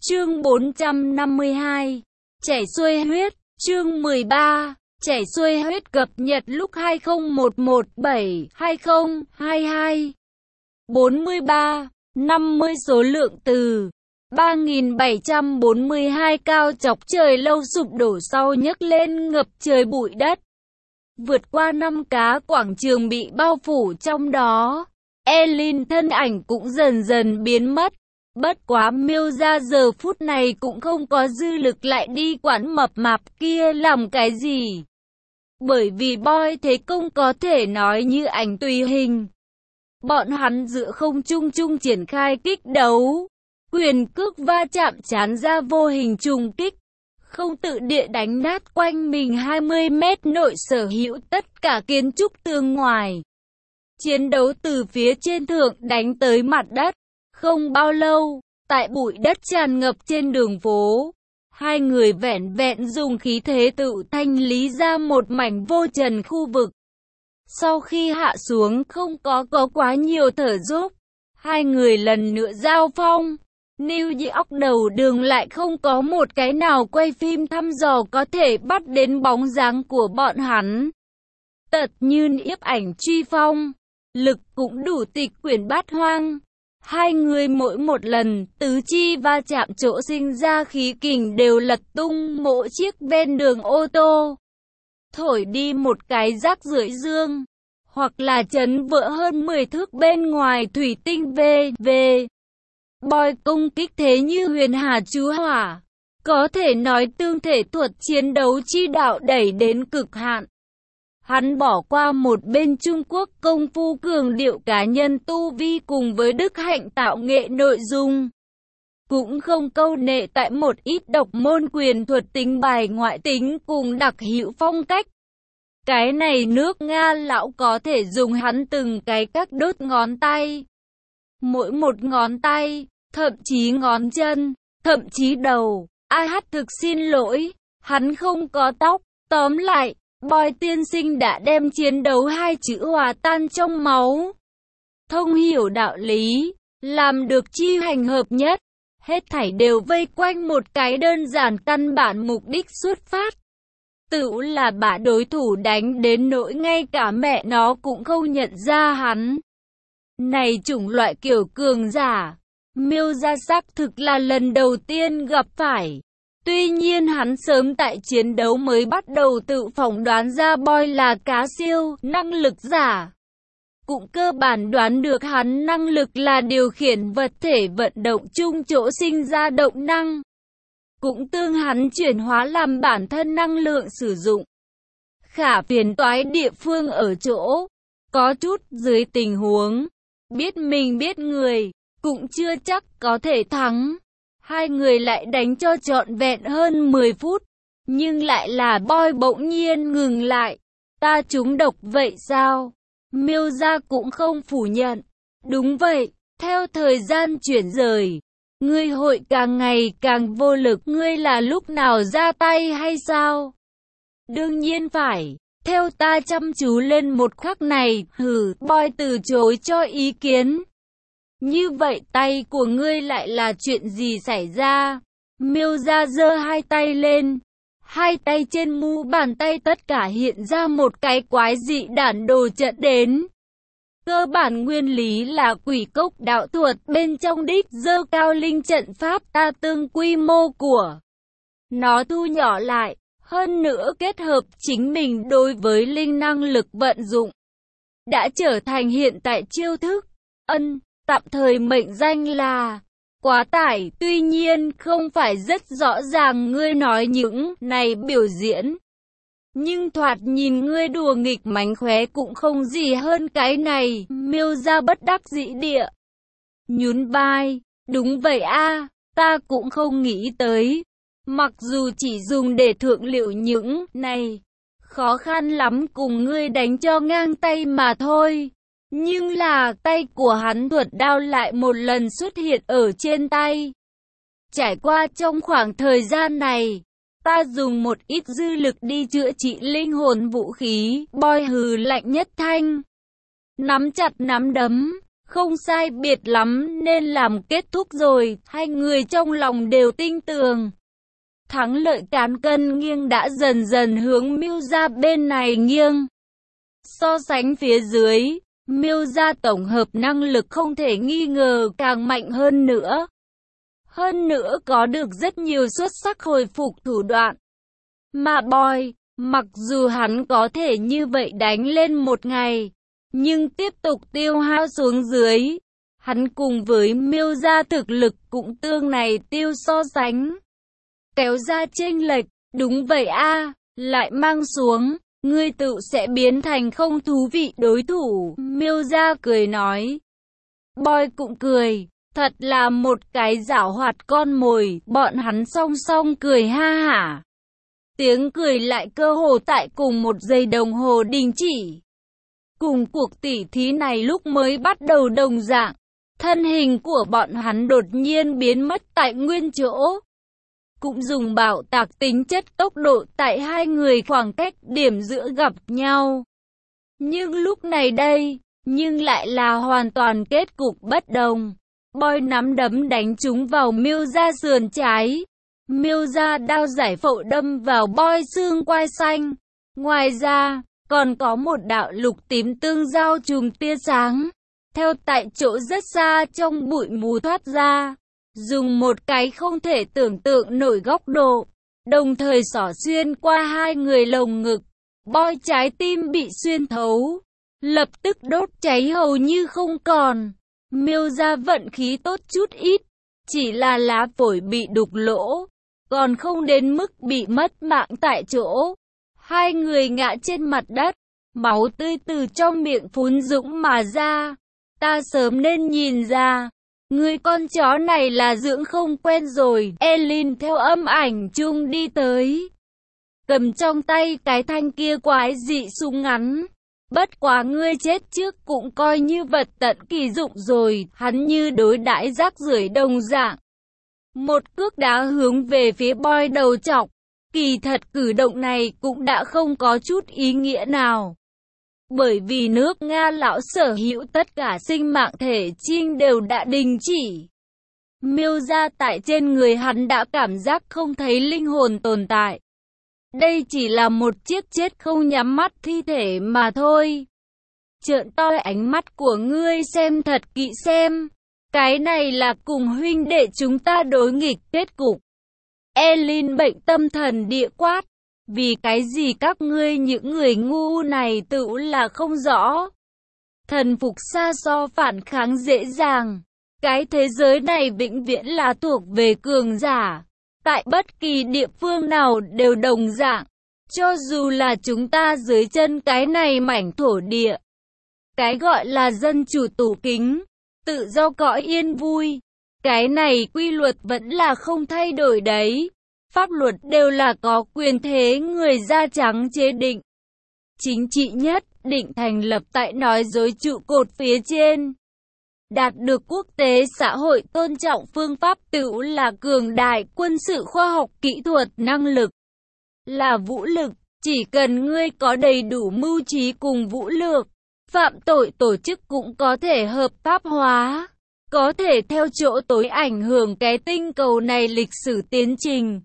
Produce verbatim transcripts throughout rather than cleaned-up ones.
Chương bốn trăm năm mươi hai. Chảy xuôi huyết. Chương mười ba. Chảy xuôi huyết cập nhật lúc hai không một một bảy hai không hai hai. bốn mươi ba. năm mươi số lượng từ ba nghìn bảy trăm bốn mươi hai cao chọc trời lâu sụp đổ sau nhấc lên ngập trời bụi đất. Vượt qua năm cá quảng trường bị bao phủ trong đó. Elin thân ảnh cũng dần dần biến mất. Bất quá Miêu ra giờ phút này cũng không có dư lực lại đi quản mập mạp kia làm cái gì. Bởi vì Boy Thế Công có thể nói như ảnh tùy hình. Bọn hắn giữa không trung trung triển khai kích đấu. Quyền cước va chạm chán ra vô hình trùng kích. Không tự địa đánh nát quanh mình hai mươi mét nội sở hữu tất cả kiến trúc tường ngoài. Chiến đấu từ phía trên thượng đánh tới mặt đất. Không bao lâu, tại bụi đất tràn ngập trên đường phố, hai người vẻn vẹn dùng khí thế tự thanh lý ra một mảnh vô trần khu vực. Sau khi hạ xuống không có có quá nhiều thở dốc, hai người lần nữa giao phong. New York đầu đường lại không có một cái nào quay phim thăm dò có thể bắt đến bóng dáng của bọn hắn. Tật như nhiếp ảnh truy phong, lực cũng đủ tịch quyển bát hoang. Hai người mỗi một lần tứ chi va chạm chỗ sinh ra khí kình đều lật tung mỗi chiếc ven đường ô tô. Thổi đi một cái rác rưởi dương, hoặc là chấn vỡ hơn mười thước bên ngoài thủy tinh về về. Boy công kích thế như huyền hà chú hỏa, có thể nói tương thể thuật chiến đấu chi đạo đẩy đến cực hạn. Hắn bỏ qua một bên Trung Quốc công phu cường điệu cá nhân tu vi cùng với đức hạnh tạo nghệ nội dung. Cũng không câu nệ tại một ít độc môn quyền thuật tính bài ngoại tính cùng đặc hữu phong cách. Cái này nước Nga lão có thể dùng hắn từng cái các đốt ngón tay. Mỗi một ngón tay, thậm chí ngón chân, thậm chí đầu. Ai hát thực xin lỗi, hắn không có tóc. Tóm lại, Boy tiên sinh đã đem chiến đấu hai chữ hòa tan trong máu. Thông hiểu đạo lý, làm được chi hành hợp nhất. Hết thảy đều vây quanh một cái đơn giản căn bản mục đích xuất phát. Tự là bả đối thủ đánh đến nỗi ngay cả mẹ nó cũng không nhận ra hắn. Này chủng loại kiểu cường giả, Miêu ra xác thực là lần đầu tiên gặp phải. Tuy nhiên hắn sớm tại chiến đấu mới bắt đầu tự phỏng đoán ra Boy là cá siêu, năng lực giả. Cũng cơ bản đoán được hắn năng lực là điều khiển vật thể vận động chung chỗ sinh ra động năng. Cũng tương hắn chuyển hóa làm bản thân năng lượng sử dụng. Khả phiền toái địa phương ở chỗ, có chút dưới tình huống, biết mình biết người, cũng chưa chắc có thể thắng. Hai người lại đánh cho trọn vẹn hơn mười phút, nhưng lại là Boy bỗng nhiên ngừng lại. Ta trúng độc vậy sao? Miêu ra cũng không phủ nhận. Đúng vậy, theo thời gian chuyển rời, ngươi hội càng ngày càng vô lực. Ngươi là lúc nào ra tay hay sao? Đương nhiên phải, theo ta chăm chú lên một khắc này. Hừ, Boy từ chối cho ý kiến. Như vậy tay của ngươi lại là chuyện gì xảy ra? Miêu ra giơ hai tay lên. Hai tay trên mu bàn tay tất cả hiện ra một cái quái dị đản đồ trận đến. Cơ bản nguyên lý là quỷ cốc đạo thuật bên trong đích dơ cao linh trận pháp ta tương quy mô của nó thu nhỏ lại. Hơn nữa kết hợp chính mình đối với linh năng lực vận dụng. Đã trở thành hiện tại chiêu thức. Ân. Tạm thời mệnh danh là quá tải, tuy nhiên không phải rất rõ ràng ngươi nói những này biểu diễn. Nhưng thoạt nhìn ngươi đùa nghịch mánh khóe cũng không gì hơn cái này. Miêu ra bất đắc dĩ địa nhún vai, đúng vậy a, ta cũng không nghĩ tới. Mặc dù chỉ dùng để thượng liệu những này, khó khăn lắm cùng ngươi đánh cho ngang tay mà thôi. Nhưng là tay của hắn thuật đao lại một lần xuất hiện ở trên tay. Trải qua trong khoảng thời gian này, ta dùng một ít dư lực đi chữa trị linh hồn vũ khí. Boy hừ lạnh nhất thanh, nắm chặt nắm đấm, không sai biệt lắm nên làm kết thúc rồi, hai người trong lòng đều tin tưởng. Thắng lợi cán cân nghiêng đã dần dần hướng Miêu gia bên này nghiêng. So sánh phía dưới, Miêu gia tổng hợp năng lực không thể nghi ngờ càng mạnh hơn nữa. Hơn nữa có được rất nhiều xuất sắc hồi phục thủ đoạn. Mà Boy, mặc dù hắn có thể như vậy đánh lên một ngày, nhưng tiếp tục tiêu hao xuống dưới. Hắn cùng với Miêu gia thực lực cũng tương này tiêu so sánh. Kéo ra chênh lệch, đúng vậy a, lại mang xuống, ngươi tự sẽ biến thành không thú vị đối thủ. Miêu gia cười nói. Boy cũng cười, thật là một cái giảo hoạt con mồi, bọn hắn song song cười ha hả. Tiếng cười lại cơ hồ tại cùng một giây đồng hồ đình chỉ. Cùng cuộc tỉ thí này lúc mới bắt đầu đồng dạng, thân hình của bọn hắn đột nhiên biến mất tại nguyên chỗ. Cũng dùng bạo tạc tính chất tốc độ tại hai người khoảng cách điểm giữa gặp nhau. Nhưng lúc này đây, nhưng lại là hoàn toàn kết cục bất đồng. Boy nắm đấm đánh trúng vào Miêu gia sườn trái. Miêu gia đao giải phẫu đâm vào Boy xương quai xanh. Ngoài ra, còn có một đạo lục tím tương giao chùm tia sáng, theo tại chỗ rất xa trong bụi mù thoát ra, dùng một cái không thể tưởng tượng nổi góc độ, đồng thời xỏ xuyên qua hai người lồng ngực. Boy trái tim bị xuyên thấu, lập tức đốt cháy hầu như không còn. Miêu gia vận khí tốt chút ít, chỉ là lá phổi bị đục lỗ, còn không đến mức bị mất mạng tại chỗ. Hai người ngã trên mặt đất, máu tươi từ trong miệng phún dũng mà ra. Ta sớm nên nhìn ra, người con chó này là dưỡng không quen rồi. Elin theo âm ảnh chung đi tới, cầm trong tay cái thanh kia quái dị súng ngắn. Bất quá ngươi chết trước cũng coi như vật tận kỳ dụng rồi. Hắn như đối đãi rác rưởi đồng dạng, một cước đá hướng về phía Boy đầu chọc. Kỳ thật cử động này cũng đã không có chút ý nghĩa nào. Bởi vì nước Nga lão sở hữu tất cả sinh mạng thể trinh đều đã đình chỉ. Miêu gia tại trên người hắn đã cảm giác không thấy linh hồn tồn tại. Đây chỉ là một chiếc chết không nhắm mắt thi thể mà thôi. Trợn to ánh mắt của ngươi xem thật kỹ xem. Cái này là cùng huynh đệ chúng ta đối nghịch kết cục. Elin bệnh tâm thần địa quát. Vì cái gì các ngươi những người ngu này tự là không rõ. Thần phục xa so phản kháng dễ dàng. Cái thế giới này vĩnh viễn là thuộc về cường giả. Tại bất kỳ địa phương nào đều đồng dạng. Cho dù là chúng ta dưới chân cái này mảnh thổ địa. Cái gọi là dân chủ tủ kính, tự do cõi yên vui. Cái này quy luật vẫn là không thay đổi đấy. Pháp luật đều là có quyền thế người da trắng chế định. Chính trị nhất định thành lập tại nói dối trụ cột phía trên. Đạt được quốc tế xã hội tôn trọng phương pháp tựu là cường đại quân sự khoa học kỹ thuật năng lực. Là vũ lực, chỉ cần ngươi có đầy đủ mưu trí cùng vũ lược, phạm tội tổ chức cũng có thể hợp pháp hóa. Có thể theo chỗ tối ảnh hưởng cái tinh cầu này lịch sử tiến trình.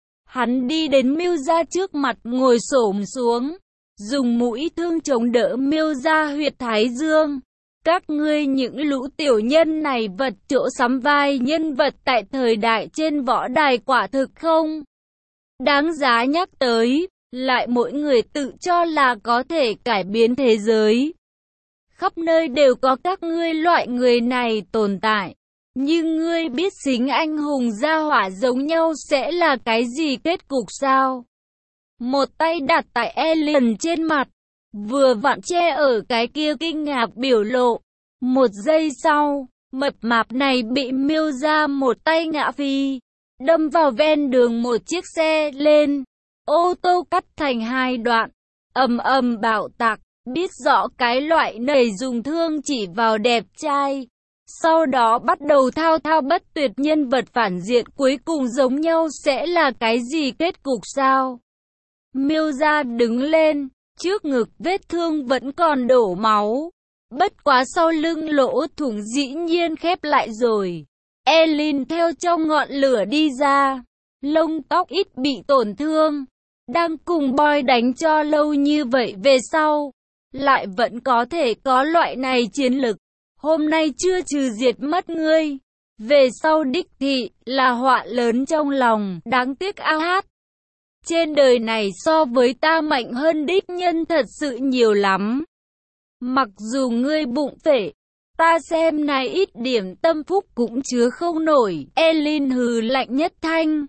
Hắn đi đến Miêu gia trước mặt ngồi xổm xuống, dùng mũi thương chống đỡ Miêu gia huyệt thái dương. Các ngươi những lũ tiểu nhân này vật chỗ sắm vai nhân vật tại thời đại trên võ đài quả thực không đáng giá nhắc tới, lại mỗi người tự cho là có thể cải biến thế giới. Khắp nơi đều có các ngươi loại người này tồn tại. Nhưng ngươi biết xính anh hùng gia hỏa giống nhau sẽ là cái gì kết cục sao? Một tay đặt tại Elin trên mặt, vừa vặn che ở cái kia kinh ngạc biểu lộ. Một giây sau, mập mạp này bị Miêu ra một tay ngã phi, đâm vào ven đường một chiếc xe lên. Ô tô cắt thành hai đoạn, ầm ầm bạo tạc, biết rõ cái loại này dùng thương chỉ vào đẹp trai. Sau đó bắt đầu thao thao bất tuyệt nhân vật phản diện cuối cùng giống nhau sẽ là cái gì kết cục sao? Miêu gia đứng lên, trước ngực vết thương vẫn còn đổ máu. Bất quá sau lưng lỗ thủng dĩ nhiên khép lại rồi. Elin theo trong ngọn lửa đi ra. Lông tóc ít bị tổn thương. Đang cùng Boy đánh cho lâu như vậy về sau. Lại vẫn có thể có loại này chiến lực. Hôm nay chưa trừ diệt mất ngươi. Về sau đích thị là họa lớn trong lòng. Đáng tiếc a hát. Trên đời này so với ta mạnh hơn đích nhân thật sự nhiều lắm. Mặc dù ngươi bụng phệ, ta xem này ít điểm tâm phúc cũng chứa không nổi. Elin hừ lạnh nhất thanh.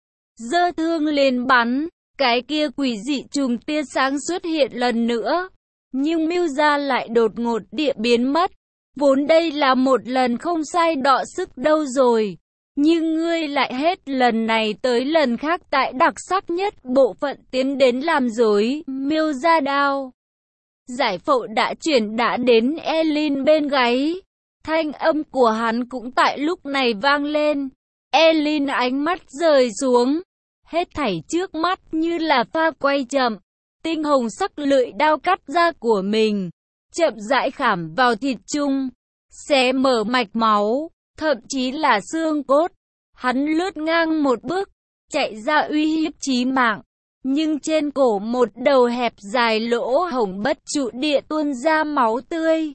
Giơ thương lên bắn. Cái kia quỷ dị trùng tia sáng xuất hiện lần nữa. Nhưng Miêu Gia lại đột ngột địa biến mất. Vốn đây là một lần không sai đọ sức đâu rồi. Nhưng ngươi lại hết lần này tới lần khác tại đặc sắc nhất bộ phận tiến đến làm dối. Miêu Gia đao. Giải phẫu đã chuyển đã đến Elin bên gáy. Thanh âm của hắn cũng tại lúc này vang lên. Elin ánh mắt rời xuống. Hết thảy trước mắt như là pha quay chậm. Tinh hồng sắc lưỡi đao cắt da của mình. Chậm rãi khảm vào thịt chung. Xé mở mạch máu. Thậm chí là xương cốt. Hắn lướt ngang một bước. Chạy ra uy hiếp chí mạng. Nhưng trên cổ một đầu hẹp dài lỗ hổng bất trụ địa tuôn ra máu tươi.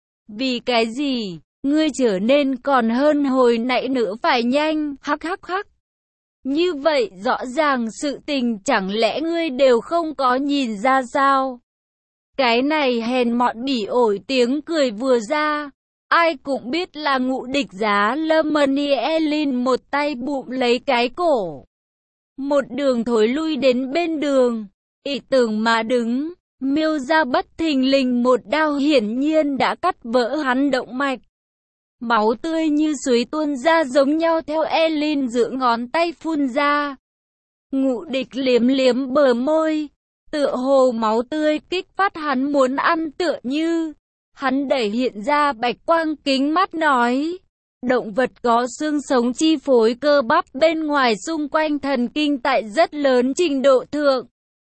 Vì cái gì? Ngươi trở nên còn hơn hồi nãy nữa phải nhanh. Hắc hắc hắc. Như vậy rõ ràng sự tình chẳng lẽ ngươi đều không có nhìn ra sao? Cái này hèn mọn bỉ ổi tiếng cười vừa ra. Ai cũng biết là Ngũ Địch Giá Lâm Money. Elin một tay bụm lấy cái cổ. Một đường thối lui đến bên đường. Ỷ tưởng mà đứng. Miêu Gia bất thình lình một đao hiển nhiên đã cắt vỡ hắn động mạch. Máu tươi như suối tuôn ra giống nhau theo Elin giữa ngón tay phun ra. Ngũ Địch liếm liếm bờ môi. Tựa hồ máu tươi kích phát hắn muốn ăn tựa như. Hắn đẩy hiện ra bạch quang kính mắt nói. Động vật có xương sống chi phối cơ bắp bên ngoài xung quanh thần kinh tại rất lớn trình độ thượng.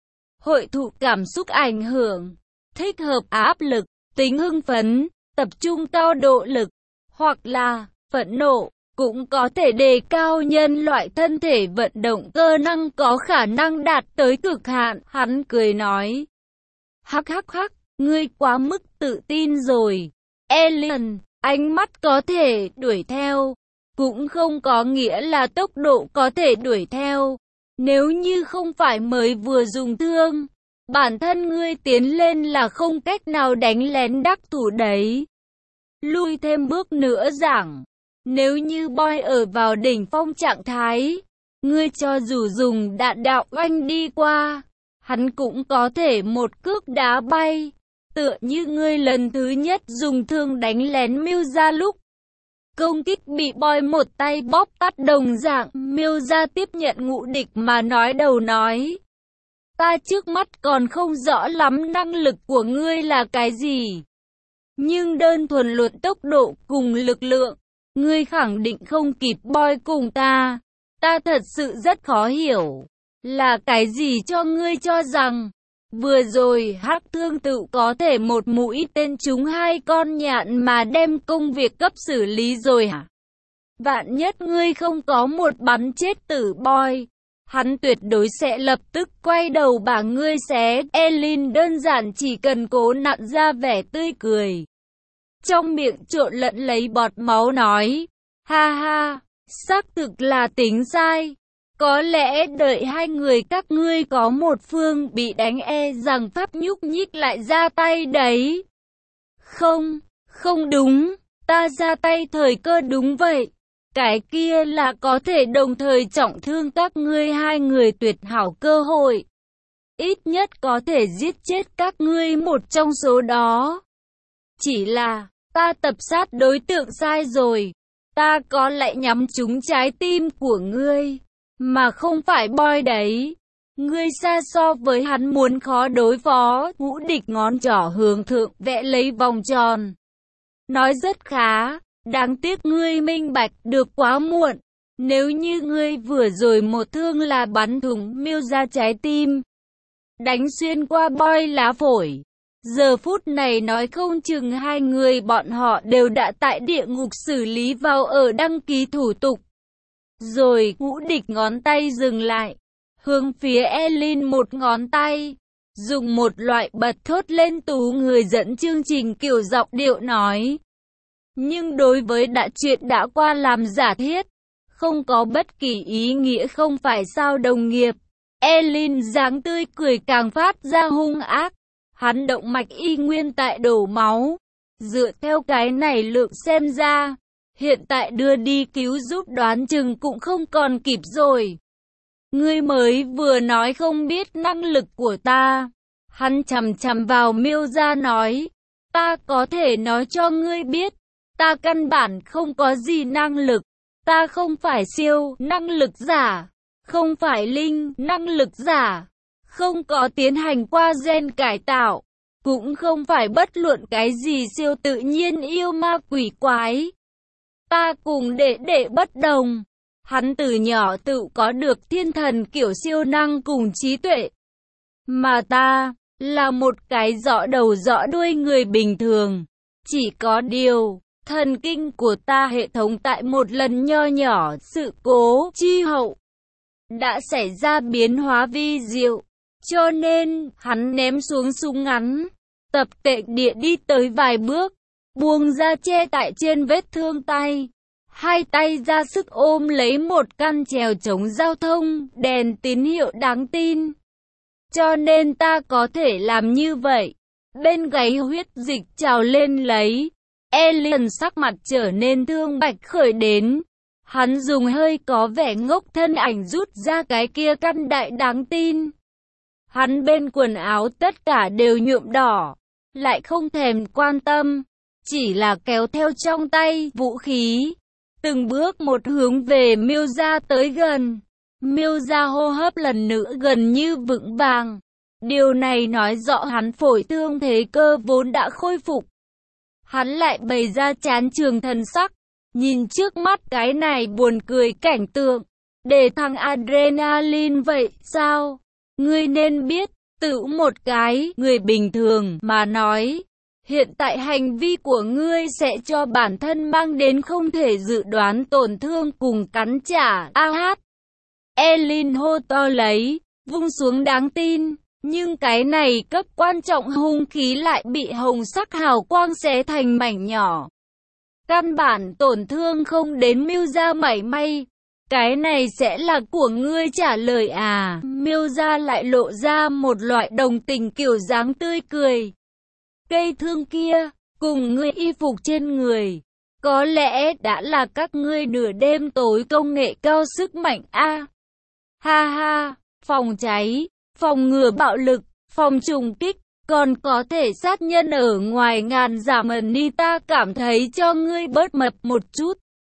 Hội thụ cảm xúc ảnh hưởng. Thích hợp áp lực, tính hưng phấn, tập trung cao độ lực. Hoặc là phẫn nộ, cũng có thể đề cao nhân loại thân thể vận động cơ năng có khả năng đạt tới cực hạn. Hắn cười nói. Hắc hắc hắc, ngươi quá mức tự tin rồi. Elin, ánh mắt có thể đuổi theo, cũng không có nghĩa là tốc độ có thể đuổi theo. Nếu như không phải mới vừa dùng thương, bản thân ngươi tiến lên là không cách nào đánh lén đắc thủ đấy. Lui thêm bước nữa giảng, nếu như Boy ở vào đỉnh phong trạng thái, ngươi cho dù dùng đạn đạo oanh đi qua, hắn cũng có thể một cước đá bay, tựa như ngươi lần thứ nhất dùng thương đánh lén Miêu Gia lúc. Công kích bị Boy một tay bóp tắt đồng dạng. Miêu Gia tiếp nhận Ngũ Địch mà nói đầu nói. Ta trước mắt còn không rõ lắm năng lực của ngươi là cái gì. Nhưng đơn thuần luận tốc độ cùng lực lượng, ngươi khẳng định không kịp Boy cùng ta. Ta thật sự rất khó hiểu. Là cái gì cho ngươi cho rằng vừa rồi Hắc Thương tự có thể một mũi tên trúng hai con nhạn mà đem công việc cấp xử lý rồi hả? Vạn nhất ngươi không có một bắn chết tử Boy, hắn tuyệt đối sẽ lập tức quay đầu bả ngươi xé. Elin đơn giản chỉ cần cố nặn ra vẻ tươi cười. Trong miệng trộn lẫn lấy bọt máu nói. Ha ha, xác thực là tính sai. Có lẽ đợi hai người các ngươi có một phương bị đánh e rằng pháp nhúc nhích lại ra tay đấy. Không, không đúng, ta ra tay thời cơ đúng vậy. Cái kia là có thể đồng thời trọng thương các ngươi hai người tuyệt hảo cơ hội. Ít nhất có thể giết chết các ngươi một trong số đó. Chỉ là, ta tập sát đối tượng sai rồi. Ta có lẽ nhắm trúng trái tim của ngươi. Mà không phải Boy đấy. Ngươi xa so với hắn muốn khó đối phó. Ngũ Địch ngón trỏ hướng thượng vẽ lấy vòng tròn. Nói rất khá. Đáng tiếc ngươi minh bạch được quá muộn. Nếu như ngươi vừa rồi một thương là bắn thủng Miêu Gia trái tim, đánh xuyên qua Boy lá phổi, Giờ phút này nói không chừng hai người bọn họ đều đã tại địa ngục xử lý vào ở đăng ký thủ tục. Rồi, Ngũ Địch ngón tay dừng lại, hướng phía Elin một ngón tay, dùng một loại bật thốt lên tú người dẫn chương trình kiểu giọng điệu nói. Nhưng đối với đã chuyện đã qua làm giả thiết, không có bất kỳ ý nghĩa không phải sao đồng nghiệp. Elin dáng tươi cười càng phát ra hung ác. Hắn động mạch y nguyên tại đổ máu. Dựa theo cái này lượng xem ra, hiện tại đưa đi cứu giúp đoán chừng cũng không còn kịp rồi. Ngươi mới vừa nói không biết năng lực của ta. Hắn chằm chằm vào Miêu Gia nói, ta có thể nói cho ngươi biết, ta căn bản không có gì năng lực. Ta không phải siêu năng lực giả, không phải linh năng lực giả, không có tiến hành qua gen cải tạo, cũng không phải bất luận cái gì siêu tự nhiên yêu ma quỷ quái. Ta cùng đệ đệ bất đồng, hắn từ nhỏ tự có được thiên thần kiểu siêu năng cùng trí tuệ. Mà ta, là một cái rõ đầu rõ đuôi người bình thường, chỉ có điều, thần kinh của ta hệ thống tại một lần nho nhỏ sự cố chi hậu đã xảy ra biến hóa vi diệu, cho nên hắn ném xuống súng ngắn, tập tệ địa đi tới vài bước, buông ra che tại trên vết thương tay, hai tay ra sức ôm lấy một căn chèo chống giao thông, đèn tín hiệu đáng tin. Cho nên ta có thể làm như vậy. Bên gáy huyết dịch trào lên lấy. Elin sắc mặt trở nên thương bạch khởi đến. Hắn dùng hơi có vẻ ngốc thân ảnh rút ra cái kia căn đại đáng tin. Hắn bên quần áo tất cả đều nhuộm đỏ, lại không thèm quan tâm, chỉ là kéo theo trong tay vũ khí, từng bước một hướng về Miêu Gia tới gần. Miêu Gia hô hấp lần nữa gần như vững vàng. Điều này nói rõ hắn phổi thương thế cơ vốn đã khôi phục. Hắn lại bày ra chán trường thần sắc, nhìn trước mắt cái này buồn cười cảnh tượng. Để thằng adrenaline vậy sao? Ngươi nên biết, tự một cái người bình thường mà nói, hiện tại hành vi của ngươi sẽ cho bản thân mang đến không thể dự đoán tổn thương cùng cắn trả. A hát. Elin hô to lấy, vung xuống đáng tin, nhưng cái này cấp quan trọng hung khí lại bị hồng sắc hào quang xé thành mảnh nhỏ. Căn bản tổn thương không đến Miêu Gia mảy may. Cái này sẽ là của ngươi trả lời à? Miêu Gia lại lộ ra một loại đồng tình kiểu dáng tươi cười. Cây thương kia, cùng ngươi y phục trên người, có lẽ đã là các ngươi nửa đêm tối công nghệ cao sức mạnh a. À, ha ha, phòng cháy, phòng ngừa bạo lực, phòng trùng kích, còn có thể sát nhân ở ngoài ngàn giảm ẩn ni, ta cảm thấy cho ngươi bớt mập một chút.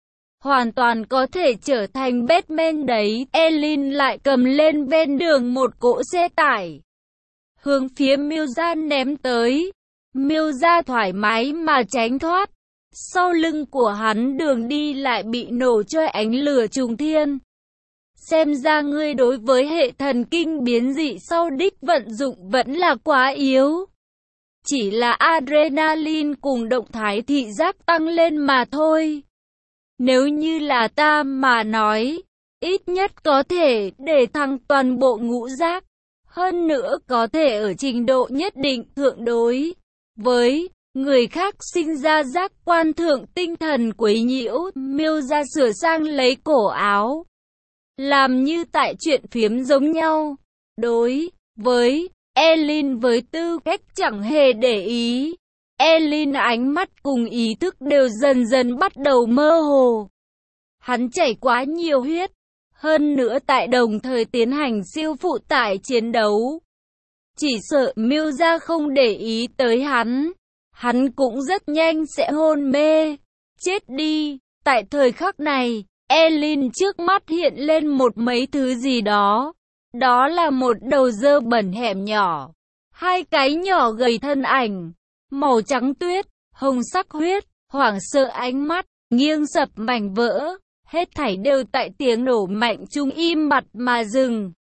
Hoàn toàn có thể trở thành Batman đấy. Elin lại cầm lên ven đường một cỗ xe tải, hướng phía Miêu Gia ném tới. Miêu Gia thoải mái mà tránh thoát. Sau lưng của hắn đường đi lại bị nổ cho ánh lửa trùng thiên. Xem ra ngươi đối với hệ thần kinh biến dị sau đích vận dụng vẫn là quá yếu. Chỉ là adrenaline cùng động thái thị giác tăng lên mà thôi. Nếu như là ta mà nói, ít nhất có thể để thăng toàn bộ ngũ giác. Hơn nữa có thể ở trình độ nhất định thượng đối với người khác sinh ra giác quan thượng tinh thần quấy nhiễu. Miêu Gia sửa sang lấy cổ áo, làm như tại chuyện phiếm giống nhau. Đối với Elin với tư cách chẳng hề để ý. Elin ánh mắt cùng ý thức đều dần dần bắt đầu mơ hồ. Hắn chảy quá nhiều huyết, hơn nữa tại đồng thời tiến hành siêu phụ tải chiến đấu. Chỉ sợ Miêu Gia không để ý tới hắn, hắn cũng rất nhanh sẽ hôn mê, chết đi. Tại thời khắc này, Elin trước mắt hiện lên một mấy thứ gì đó. Đó là một đầu dơ bẩn hẻm nhỏ, hai cái nhỏ gầy thân ảnh, màu trắng tuyết, hồng sắc huyết, hoảng sợ ánh mắt, nghiêng sập mảnh vỡ. Hết thảy đều tại tiếng nổ mạnh chung im bặt mà dừng.